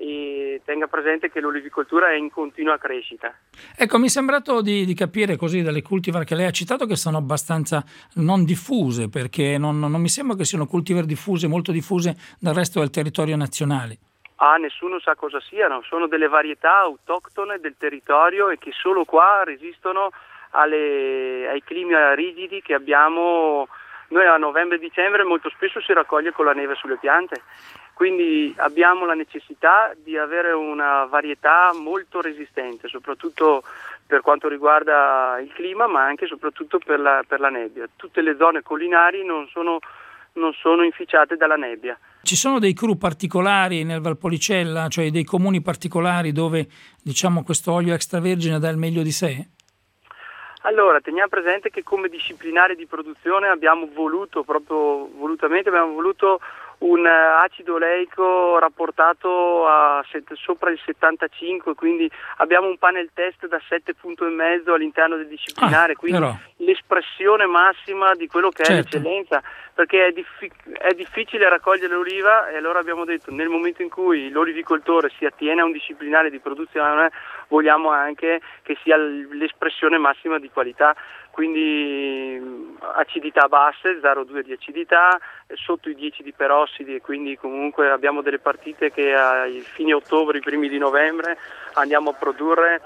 [SPEAKER 11] e tenga presente che l'olivicoltura è in continua crescita.
[SPEAKER 2] Ecco, mi è sembrato di, di capire così dalle cultivar che lei ha citato che sono abbastanza non diffuse, perché non, non mi sembra che siano cultivar diffuse, molto diffuse nel resto del territorio nazionale.
[SPEAKER 11] Ah, nessuno sa cosa siano, sono delle varietà autoctone del territorio e che solo qua resistono alle, ai climi rigidi che abbiamo noi a novembre e dicembre. Molto spesso si raccoglie con la neve sulle piante, quindi abbiamo la necessità di avere una varietà molto resistente, soprattutto per quanto riguarda il clima, ma anche e soprattutto per la, per la nebbia. Tutte le zone collinari non sono, non sono inficiate dalla nebbia.
[SPEAKER 2] Ci sono dei cru particolari nel Valpolicella, cioè dei comuni particolari dove, diciamo, questo olio extravergine dà il meglio di sé?
[SPEAKER 11] Allora, teniamo presente che come disciplinare di produzione abbiamo voluto, proprio volutamente, abbiamo voluto un acido oleico rapportato a set, sopra il settantacinque, quindi abbiamo un panel test da sette punti e mezzo all'interno del disciplinare, ah, quindi però l'espressione massima di quello che certo. è l'eccellenza, perché è, diffi- è difficile raccogliere l'oliva, e allora abbiamo detto nel momento in cui l'olivicoltore si attiene a un disciplinare di produzione vogliamo anche che sia l'espressione massima di qualità. Quindi acidità basse, zero virgola due di acidità, sotto i dieci di perossidi, e quindi comunque abbiamo delle partite che a fine ottobre, i primi di novembre andiamo a produrre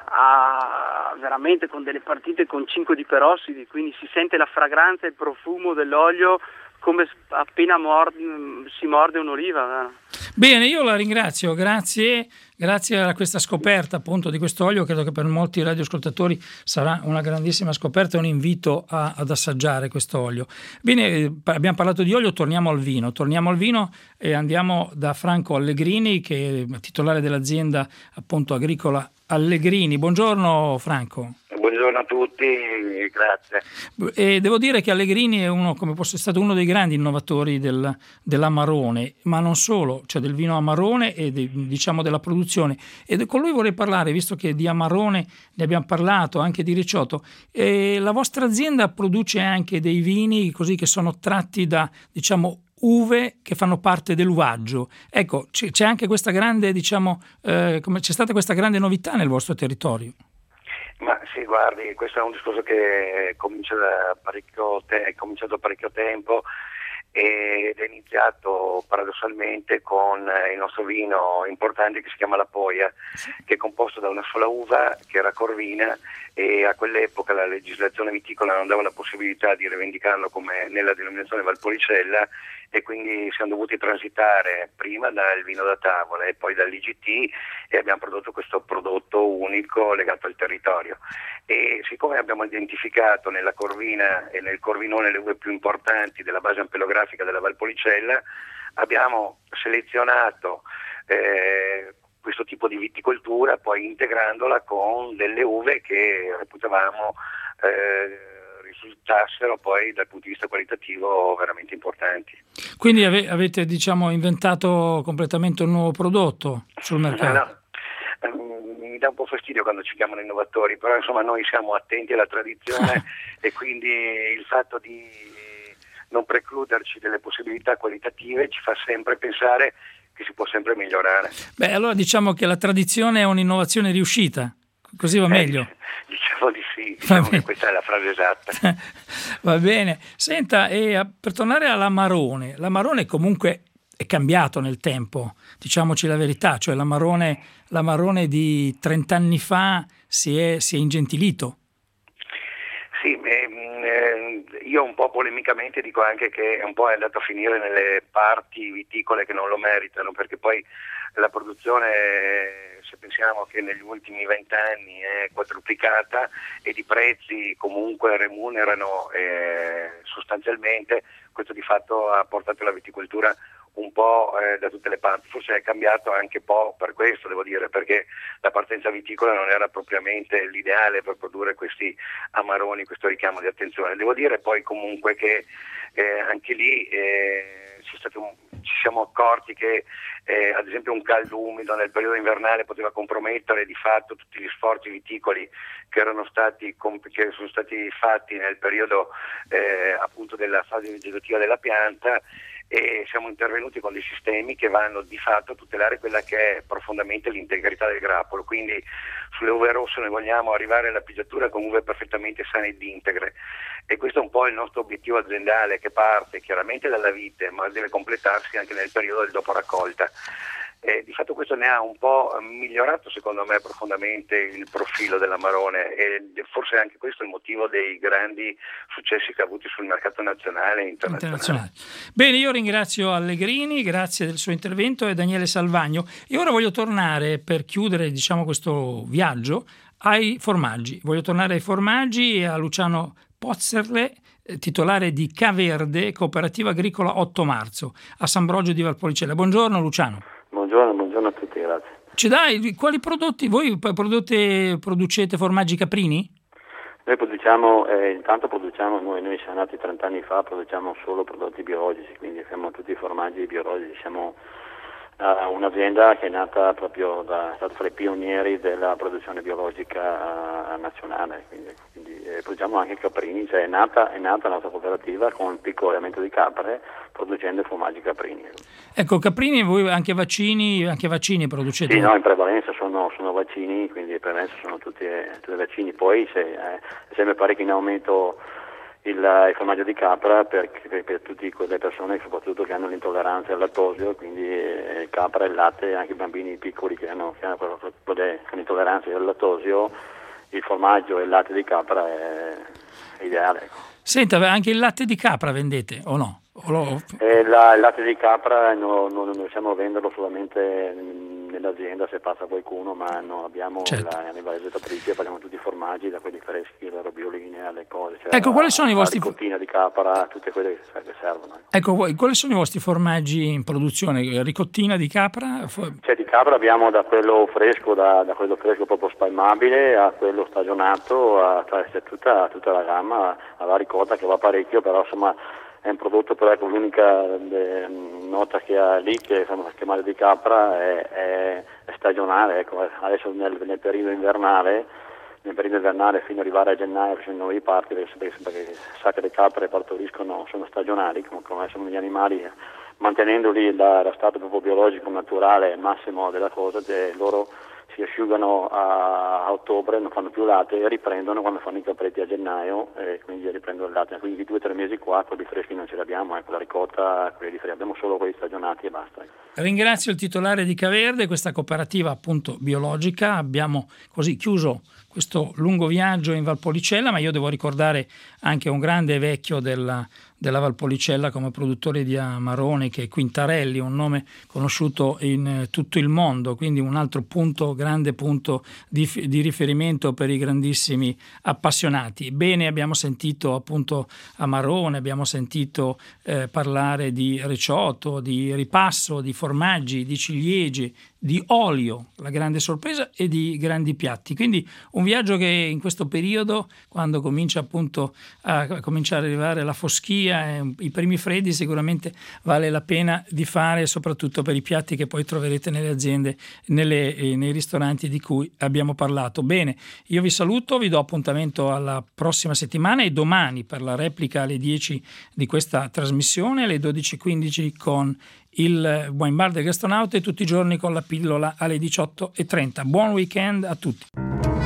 [SPEAKER 11] a, veramente con delle partite con cinque di perossidi, quindi si sente la fragranza e il profumo dell'olio come appena mord- si morde un'oliva.
[SPEAKER 2] Bene, io la ringrazio, grazie, grazie a questa scoperta appunto di questo olio. Credo che per molti radioascoltatori sarà una grandissima scoperta e un invito a, ad assaggiare questo olio. Bene, abbiamo parlato di olio, torniamo al vino, torniamo al vino e andiamo da Franco Allegrini, che è titolare dell'azienda appunto agricola Allegrini. Buongiorno Franco.
[SPEAKER 12] Buongiorno a tutti, grazie.
[SPEAKER 2] E devo dire che Allegrini è uno, come fosse stato uno dei grandi innovatori del, dell'amarone, ma non solo, cioè del vino amarone e de, diciamo della produzione. E con lui vorrei parlare, visto che di amarone ne abbiamo parlato, anche di Ricciotto. E la vostra azienda produce anche dei vini così che sono tratti da, diciamo, uve che fanno parte dell'uvaggio. Ecco, c'è anche questa grande, diciamo, eh, come c'è stata questa grande novità nel vostro territorio.
[SPEAKER 12] Ma sì, guardi, questo è un discorso che comincia da parecchio te- è cominciato da parecchio tempo ed è iniziato paradossalmente con il nostro vino importante che si chiama La Poia, che è composto da una sola uva che era Corvina, e a quell'epoca la legislazione viticola non dava la possibilità di rivendicarlo come nella denominazione Valpolicella, e quindi siamo dovuti transitare prima dal vino da tavola e poi dall'I G T, e abbiamo prodotto questo prodotto unico legato al territorio. E siccome abbiamo identificato nella Corvina e nel Corvinone le uve più importanti della base ampelografica della Valpolicella, abbiamo selezionato eh, questo tipo di viticoltura, poi integrandola con delle uve che reputavamo eh, risultassero poi dal punto di vista qualitativo veramente importanti.
[SPEAKER 2] Quindi ave- avete diciamo inventato completamente un nuovo prodotto sul mercato?
[SPEAKER 12] No, no. Mi dà un po' fastidio quando ci chiamano innovatori, però insomma noi siamo attenti alla tradizione e quindi il fatto di non precluderci delle possibilità qualitative ci fa sempre pensare che si può sempre migliorare.
[SPEAKER 2] Beh, allora diciamo che la tradizione è un'innovazione riuscita, così va
[SPEAKER 12] eh,
[SPEAKER 2] meglio.
[SPEAKER 12] Diciamo di sì, diciamo che questa è la frase esatta.
[SPEAKER 2] Va bene. Senta, e per tornare all'amarone, l'amarone comunque è cambiato nel tempo, diciamoci la verità, cioè l'amarone, l'amarone di trent'anni fa si è, si è ingentilito.
[SPEAKER 12] Sì, eh, io un po' polemicamente dico anche che un po' è andato a finire nelle parti viticole che non lo meritano, perché poi la produzione, se pensiamo che negli ultimi vent'anni è quadruplicata e i prezzi comunque remunerano eh, sostanzialmente, questo di fatto ha portato la viticoltura un po' eh, da tutte le parti. Forse è cambiato anche un po' per questo, devo dire, perché la partenza viticola non era propriamente l'ideale per produrre questi amaroni, questo richiamo di attenzione. Devo dire poi comunque che eh, anche lì eh, c'è stato un, ci siamo accorti che eh, ad esempio un caldo umido nel periodo invernale poteva compromettere di fatto tutti gli sforzi viticoli che erano stati comp- che sono stati fatti nel periodo eh, appunto della fase vegetativa della pianta, e siamo intervenuti con dei sistemi che vanno di fatto a tutelare quella che è profondamente l'integrità del grappolo. Quindi sulle uve rosse noi vogliamo arrivare alla pigiatura con uve perfettamente sane ed integre, e questo è un po' il nostro obiettivo aziendale, che parte chiaramente dalla vite ma deve completarsi anche nel periodo del dopo raccolta. E di fatto questo ne ha un po' migliorato secondo me profondamente il profilo dell'Amarone e forse anche questo è il motivo dei grandi successi che ha avuto sul mercato nazionale e internazionale.
[SPEAKER 2] internazionale. Bene, io ringrazio Allegrini, grazie del suo intervento, e Daniele Salvagno. E ora voglio tornare, per chiudere diciamo questo viaggio, ai formaggi. Voglio tornare ai formaggi e a Luciano Pozzerle, titolare di Caverde, Cooperativa Agricola otto marzo, a San Brogio di Valpolicella. Buongiorno Luciano.
[SPEAKER 13] Buongiorno, buongiorno a tutti, grazie.
[SPEAKER 2] Ci dai, quali prodotti, voi prodotte, producete formaggi caprini?
[SPEAKER 13] Noi produciamo, eh, intanto produciamo, noi, noi siamo nati trenta anni fa, produciamo solo prodotti biologici, quindi facciamo tutti i formaggi biologici, siamo uh, un'azienda che è nata proprio da, è stata fra i pionieri della produzione biologica uh, nazionale, quindi, quindi eh, produciamo anche caprini, cioè è nata, è nata la nostra cooperativa con un piccolo elemento di capre, producendo formaggi caprini.
[SPEAKER 2] Ecco, caprini, voi anche vaccini, anche vaccini producete?
[SPEAKER 13] Sì, no, in prevalenza sono, sono vaccini, quindi in prevalenza sono tutti, tutti vaccini. Poi se, eh, è sempre parecchio in aumento il, il formaggio di capra per, per, per tutte quelle persone soprattutto che hanno l'intolleranza al lattosio, quindi eh, capra e il latte, anche i bambini piccoli che hanno, che hanno quelle, con intolleranza al lattosio, il formaggio e il latte di capra è, è ideale. Ecco.
[SPEAKER 2] Senta, anche il latte di capra vendete o no? O lo...
[SPEAKER 13] eh, la, il latte di capra no, no, non riusciamo a venderlo solamente nell'azienda se passa qualcuno, ma no, abbiamo
[SPEAKER 2] certo.
[SPEAKER 13] la, nei vari ettatrici, parliamo tutti i formaggi, da quelli freschi, alle robioline, alle cose. Cioè
[SPEAKER 2] ecco, quali sono
[SPEAKER 13] la,
[SPEAKER 2] i vostri
[SPEAKER 13] la ricottina di capra, tutte quelle che, che servono.
[SPEAKER 2] Ecco, quali sono i vostri formaggi in produzione? Ricottina di capra?
[SPEAKER 13] Cioè di capra abbiamo da quello fresco, da, da quello fresco proprio spalmabile a quello stagionato, a, cioè tutta, tutta la gamma, alla ricotta che va parecchio, però insomma è un prodotto, però ecco, l'unica eh, nota che ha lì, che insomma, chiamare di capra, è, è, è stagionale. Ecco, adesso nel, nel periodo invernale, nel periodo invernale fino ad arrivare a gennaio, che sono i nuovi parti, perché, perché sa che le capre partoriscono, sono stagionali, come, come sono gli animali, mantenendoli da, da stato proprio biologico naturale massimo della cosa, cioè loro si asciugano a, a ottobre, non fanno più latte e riprendono quando fanno i capretti a gennaio, e quindi riprendono il latte. Quindi due o tre mesi qua, quelli freschi non ce li abbiamo, ecco, la ricotta, quelli freschi, abbiamo solo quelli stagionati e basta. Ecco.
[SPEAKER 2] Ringrazio il titolare di Caverde, questa cooperativa appunto biologica. Abbiamo così chiuso questo lungo viaggio in Valpolicella, ma io devo ricordare anche un grande vecchio della, della Valpolicella come produttore di Amarone, che è Quintarelli, un nome conosciuto in tutto il mondo, quindi un altro punto, grande punto di, di riferimento per i grandissimi appassionati. Bene, abbiamo sentito appunto Amarone, abbiamo sentito eh, parlare di reciotto, di ripasso, di formaggi, di ciliegie, di olio, la grande sorpresa, e di grandi piatti. Quindi un viaggio che in questo periodo, quando comincia appunto a cominciare ad arrivare la foschia e i primi freddi, sicuramente vale la pena di fare, soprattutto per i piatti che poi troverete nelle aziende, nelle, eh, nei ristoranti di cui abbiamo parlato. Bene, io vi saluto, vi do appuntamento alla prossima settimana e domani per la replica alle dieci di questa trasmissione, alle dodici e quindici con il Wine Bar del Gastronauta, e tutti i giorni con la pillola alle diciotto e trenta. Buon weekend a tutti.